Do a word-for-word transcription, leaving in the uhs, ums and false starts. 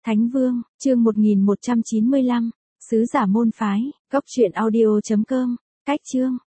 Thánh Vương, chương một nghìn một trăm chín mươi lăm, Sứ giả môn phái, Cốc truyện audio chấm com, cách chương.